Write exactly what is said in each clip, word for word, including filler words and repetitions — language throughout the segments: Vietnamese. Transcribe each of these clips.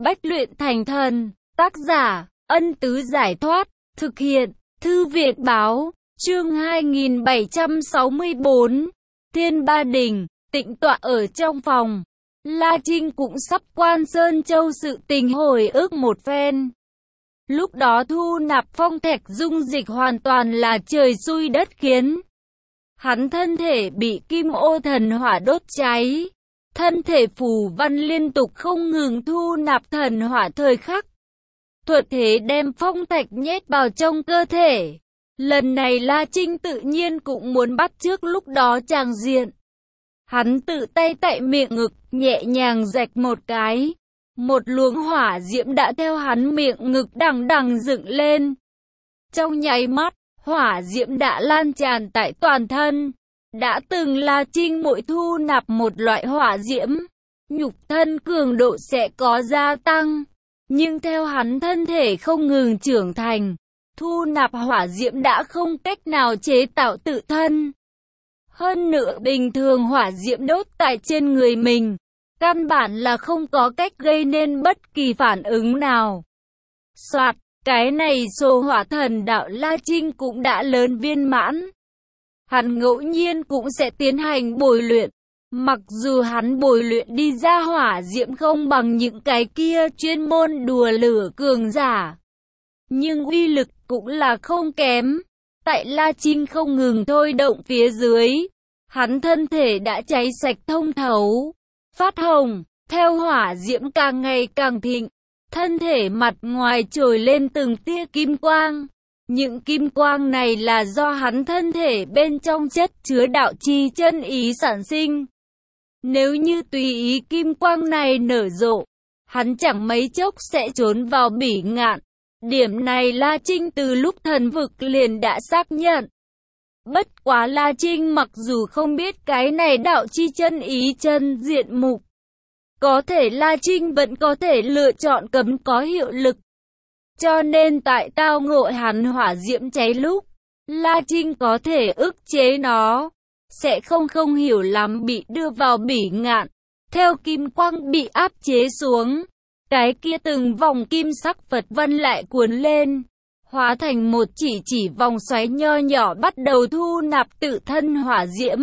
Bách luyện thành thần. Tác giả, Ân Tứ Giải Thoát. Thực hiện, Thư viện Báo. Chương hai nghìn bảy trăm sáu mươi bốn. Thiên Ba Đình. Tĩnh tọa ở trong phòng. La Trinh cũng sắp quan Sơn Châu sự tình hồi ức một phen. Lúc đó thu nạp phong thạch dung dịch hoàn toàn là trời xui đất khiến. Hắn thân thể bị kim ô thần hỏa đốt cháy. Thân thể phù văn liên tục không ngừng thu nạp thần hỏa thời khắc. Thuật thế đem phong thạch nhét vào trong cơ thể. Lần này La Trinh tự nhiên cũng muốn bắt chước lúc đó tràng diện. Hắn tự tay tại miệng ngực, nhẹ nhàng rạch một cái. Một luồng hỏa diễm đã theo hắn miệng ngực đằng đằng dựng lên. Trong nháy mắt, hỏa diễm đã lan tràn tại toàn thân. Đã từng La Trinh mỗi thu nạp một loại hỏa diễm, nhục thân cường độ sẽ có gia tăng. Nhưng theo hắn thân thể không ngừng trưởng thành, thu nạp hỏa diễm đã không cách nào chế tạo tự thân. Hơn nữa bình thường hỏa diễm đốt tại trên người mình, căn bản là không có cách gây nên bất kỳ phản ứng nào. Soạt, cái này số hỏa thần đạo La Trinh cũng đã lớn viên mãn. Hắn ngẫu nhiên cũng sẽ tiến hành bồi luyện. Mặc dù hắn bồi luyện đi ra hỏa diễm không bằng những cái kia chuyên môn đùa lửa cường giả, nhưng uy lực cũng là không kém. Tại La Trinh không ngừng thôi động phía dưới, hắn thân thể đã cháy sạch thông thấu, phát hồng, theo hỏa diễm càng ngày càng thịnh, thân thể mặt ngoài trồi lên từng tia kim quang. Những kim quang này là do hắn thân thể bên trong chất chứa đạo chi chân ý sản sinh. Nếu như tùy ý kim quang này nở rộ, hắn chẳng mấy chốc sẽ trốn vào bỉ ngạn. Điểm này La Trinh từ lúc thần vực liền đã xác nhận. Bất quá La Trinh mặc dù không biết cái này đạo chi chân ý chân diện mục, có thể La Trinh vẫn có thể lựa chọn cấm có hiệu lực. Cho nên tại tao ngộ hắn hỏa diễm cháy lúc, La Trinh có thể ức chế nó, sẽ không không hiểu lắm bị đưa vào bỉ ngạn. Theo kim quang bị áp chế xuống, cái kia từng vòng kim sắc Phật văn lại cuốn lên, hóa thành một chỉ chỉ vòng xoáy nho nhỏ bắt đầu thu nạp tự thân hỏa diễm.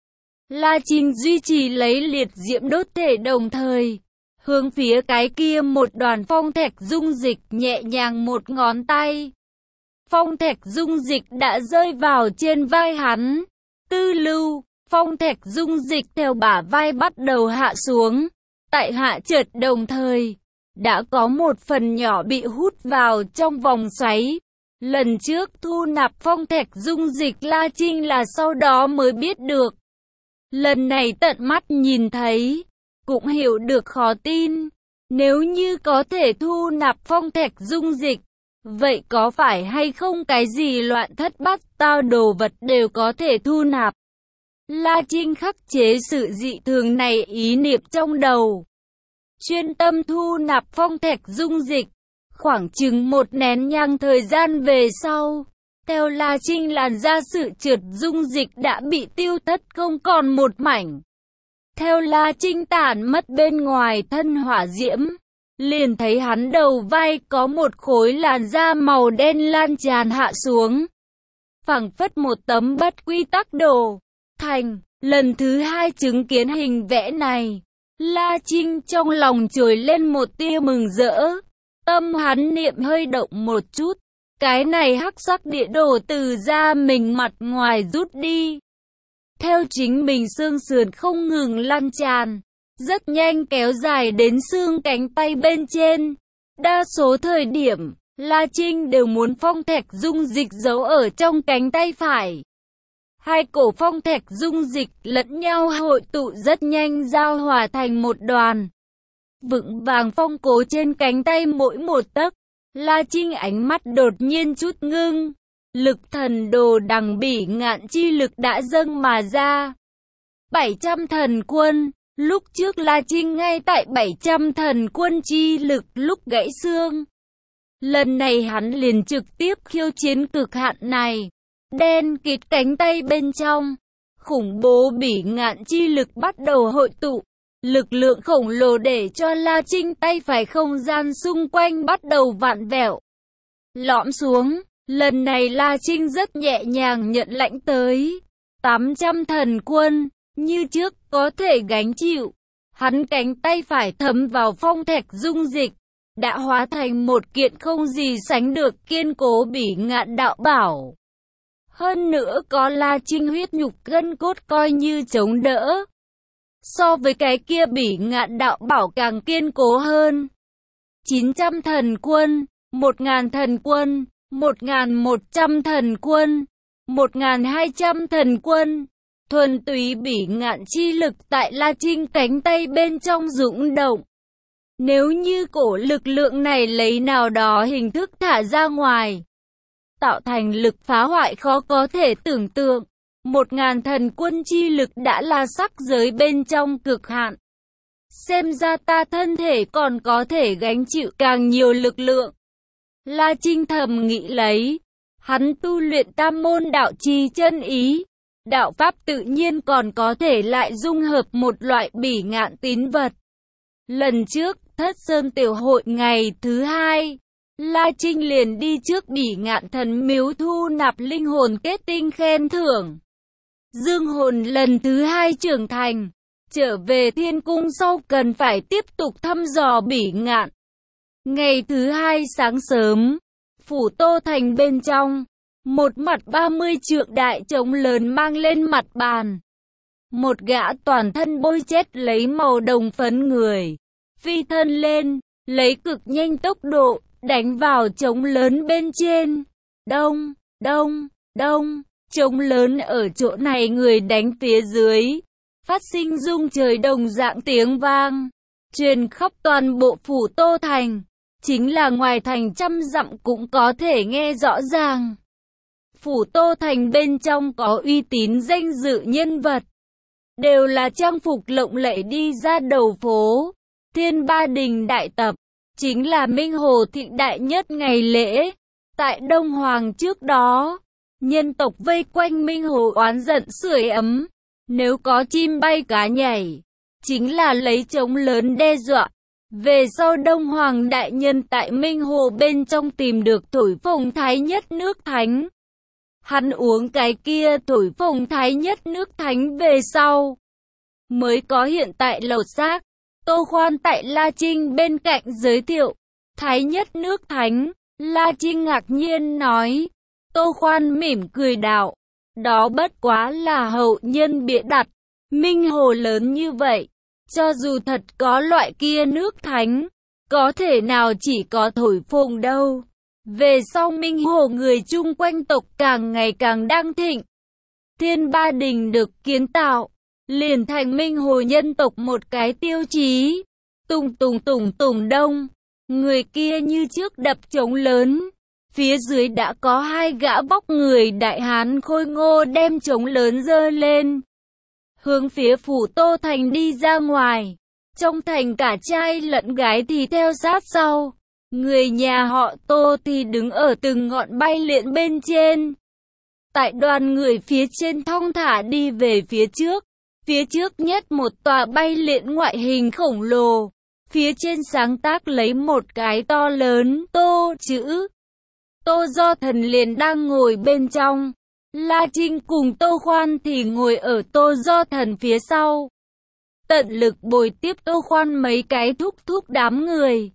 La Trinh duy trì lấy liệt diễm đốt thể đồng thời, hướng phía cái kia một đoàn phong thạch dung dịch nhẹ nhàng một ngón tay. Phong thạch dung dịch đã rơi vào trên vai hắn. Tư lưu, phong thạch dung dịch theo bả vai bắt đầu hạ xuống. Tại hạ trượt đồng thời, đã có một phần nhỏ bị hút vào trong vòng xoáy. Lần trước thu nạp phong thạch dung dịch La Trinh là sau đó mới biết được. Lần này tận mắt nhìn thấy, cũng hiểu được khó tin. Nếu như có thể thu nạp phong thạch dung dịch, vậy có phải hay không cái gì loạn thất bát tao đồ vật đều có thể thu nạp? La Trinh khắc chế sự dị thường này ý niệm trong đầu. Chuyên tâm thu nạp phong thạch dung dịch. Khoảng chừng một nén nhang thời gian về sau, theo La Trinh làn ra sự trượt dung dịch đã bị tiêu thất không còn một mảnh. Theo La Trinh tản mất bên ngoài thân hỏa diễm, liền thấy hắn đầu vai có một khối làn da màu đen lan tràn hạ xuống. Phảng phất một tấm bất quy tắc đồ. Thành, lần thứ hai chứng kiến hình vẽ này, La Trinh trong lòng trồi lên một tia mừng rỡ. Tâm hắn niệm hơi động một chút, cái này hắc sắc địa đồ từ da mình mặt ngoài rút đi. Theo chính mình xương sườn không ngừng lan tràn, rất nhanh kéo dài đến xương cánh tay bên trên. Đa số thời điểm, La Trinh đều muốn phong thạch dung dịch giấu ở trong cánh tay phải. Hai cổ phong thạch dung dịch lẫn nhau hội tụ rất nhanh giao hòa thành một đoàn. Vững vàng phong cố trên cánh tay mỗi một tấc. La Trinh ánh mắt đột nhiên chút ngưng. Lực thần đồ đằng bỉ ngạn chi lực đã dâng mà ra. bảy trăm thần quân. Lúc trước La Trinh ngay tại bảy trăm thần quân chi lực lúc gãy xương. Lần này hắn liền trực tiếp khiêu chiến cực hạn này. Đen kịt cánh tay bên trong, khủng bố bỉ ngạn chi lực bắt đầu hội tụ. Lực lượng khổng lồ để cho La Trinh tay phải không gian xung quanh bắt đầu vặn vẹo, lõm xuống. Lần này La Trinh rất nhẹ nhàng nhận lãnh tới tám trăm thần quân, như trước có thể gánh chịu. Hắn cánh tay phải thấm vào phong thạch dung dịch, đã hóa thành một kiện không gì sánh được kiên cố bỉ ngạn đạo bảo. Hơn nữa có La Trinh huyết nhục gân cốt coi như chống đỡ. So với cái kia bỉ ngạn đạo bảo càng kiên cố hơn. chín trăm thần quân, một nghìn thần quân, một nghìn một trăm thần quân, một nghìn hai trăm thần quân. Thuần túy bỉ ngạn chi lực tại La Trinh cánh tay bên trong dũng động. Nếu như cổ lực lượng này lấy nào đó hình thức thả ra ngoài, tạo thành lực phá hoại khó có thể tưởng tượng. Một ngàn thần quân chi lực đã là sắc giới bên trong cực hạn. Xem ra ta thân thể còn có thể gánh chịu càng nhiều lực lượng. La Trinh thầm nghĩ lấy. Hắn tu luyện tam môn đạo chi chân ý. Đạo pháp tự nhiên còn có thể lại dung hợp một loại bỉ ngạn tín vật. Lần trước, Thất Sơn Tiểu Hội ngày thứ hai, La Trinh liền đi trước bỉ ngạn thần miếu thu nạp linh hồn kết tinh khen thưởng. Dương hồn lần thứ hai trưởng thành, trở về thiên cung sau cần phải tiếp tục thăm dò bỉ ngạn. Ngày thứ hai sáng sớm, phủ Tô Thành bên trong, một mặt ba mươi trượng đại trống lớn mang lên mặt bàn. Một gã toàn thân bôi chết lấy màu đồng phấn người, phi thân lên, lấy cực nhanh tốc độ, đánh vào trống lớn bên trên. Đông, đông, đông, trống lớn ở chỗ này người đánh phía dưới, phát sinh rung trời đồng dạng tiếng vang, truyền khắp toàn bộ phủ Tô Thành, chính là ngoài thành trăm dặm cũng có thể nghe rõ ràng. Phủ Tô Thành bên trong có uy tín danh dự nhân vật, đều là trang phục lộng lẫy đi ra đầu phố. Thiên Ba Đình đại tập, chính là Minh Hồ thịnh đại nhất ngày lễ. Tại Đông Hoàng trước đó, nhân tộc vây quanh Minh Hồ oán giận sưởi ấm. Nếu có chim bay cá nhảy, chính là lấy trống lớn đe dọa. Về sau Đông Hoàng đại nhân tại Minh Hồ bên trong tìm được thổi phồng thái nhất nước thánh. Hắn uống cái kia thổi phồng thái nhất nước thánh về sau, mới có hiện tại lột xác. Tô Khoan tại La Trinh bên cạnh giới thiệu, thái nhất nước thánh. La Trinh ngạc nhiên nói. Tô Khoan mỉm cười đạo, đó bất quá là hậu nhân bịa đặt. Minh Hồ lớn như vậy, cho dù thật có loại kia nước thánh, có thể nào chỉ có thổi phồng đâu. Về sau Minh Hồ người chung quanh tộc càng ngày càng đăng thịnh. Thiên Ba Đình được kiến tạo, liền thành Minh Hồ nhân tộc một cái tiêu chí. Tùng tùng tùng tùng đông, người kia như trước đập trống lớn. Phía dưới đã có hai gã vóc người đại hán khôi ngô đem trống lớn giơ lên, hướng phía phủ Tô Thành đi ra ngoài. Trong thành cả trai lẫn gái thì theo sát sau. Người nhà họ Tô thì đứng ở từng ngọn bay liễn bên trên. Tại đoàn người phía trên thong thả đi về phía trước. Phía trước nhất một tòa bay liễn ngoại hình khổng lồ. Phía trên sáng tác lấy một cái to lớn Tô chữ. Tô Do Thần liền đang ngồi bên trong. La Trinh cùng Tô Khoan thì ngồi ở Tô Do Thần phía sau. Tận lực bồi tiếp Tô Khoan mấy cái thúc thúc đám người.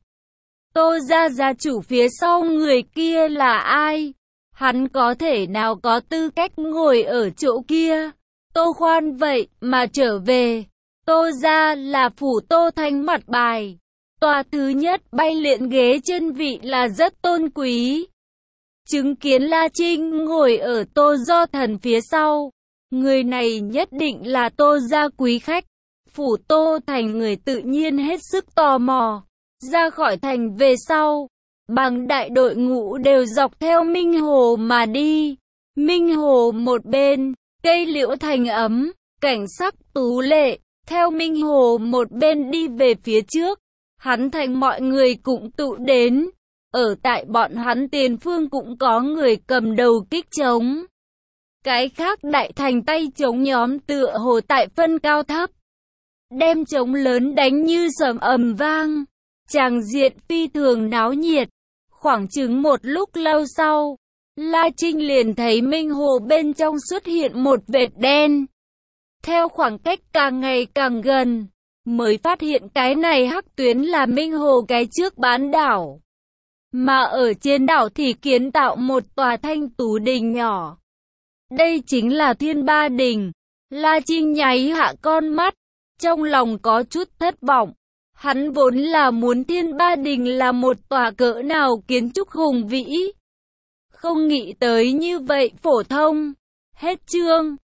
Tô gia gia chủ phía sau người kia là ai? Hắn có thể nào có tư cách ngồi ở chỗ kia? Tô Khoan vậy mà trở về. Tô gia là phủ Tô Thành mặt bài. Tòa thứ nhất bay liễn ghế chân vị là rất tôn quý. Chứng kiến La Trinh ngồi ở Tô Do Thần phía sau. Người này nhất định là Tô gia quý khách. Phủ Tô Thành người tự nhiên hết sức tò mò. Ra khỏi thành về sau, bằng đại đội ngũ đều dọc theo Minh Hồ mà đi. Minh Hồ một bên, cây liễu thành ấm, cảnh sắc tú lệ. Theo Minh Hồ một bên đi về phía trước, hắn thành mọi người cũng tụ đến. Ở tại bọn hắn tiền phương cũng có người cầm đầu kích trống. Cái khác đại thành tay trống nhóm tựa hồ tại phân cao thấp. đem trống lớn đánh như sấm ầm vang. Tràng diện phi thường náo nhiệt. Khoảng chừng một lúc lâu sau, La Trinh liền thấy Minh Hồ bên trong xuất hiện một vệt đen. Theo khoảng cách càng ngày càng gần, mới phát hiện cái này hắc tuyến là Minh Hồ cái trước bán đảo. Mà ở trên đảo thì kiến tạo một tòa thanh tú đình nhỏ. Đây chính là Thiên Ba Đình. La Trinh nháy hạ con mắt, trong lòng có chút thất vọng. Hắn vốn là muốn Thiên Ba Đình là một tòa cỡ nào kiến trúc hùng vĩ. Không nghĩ tới như vậy phổ thông. Hết chương.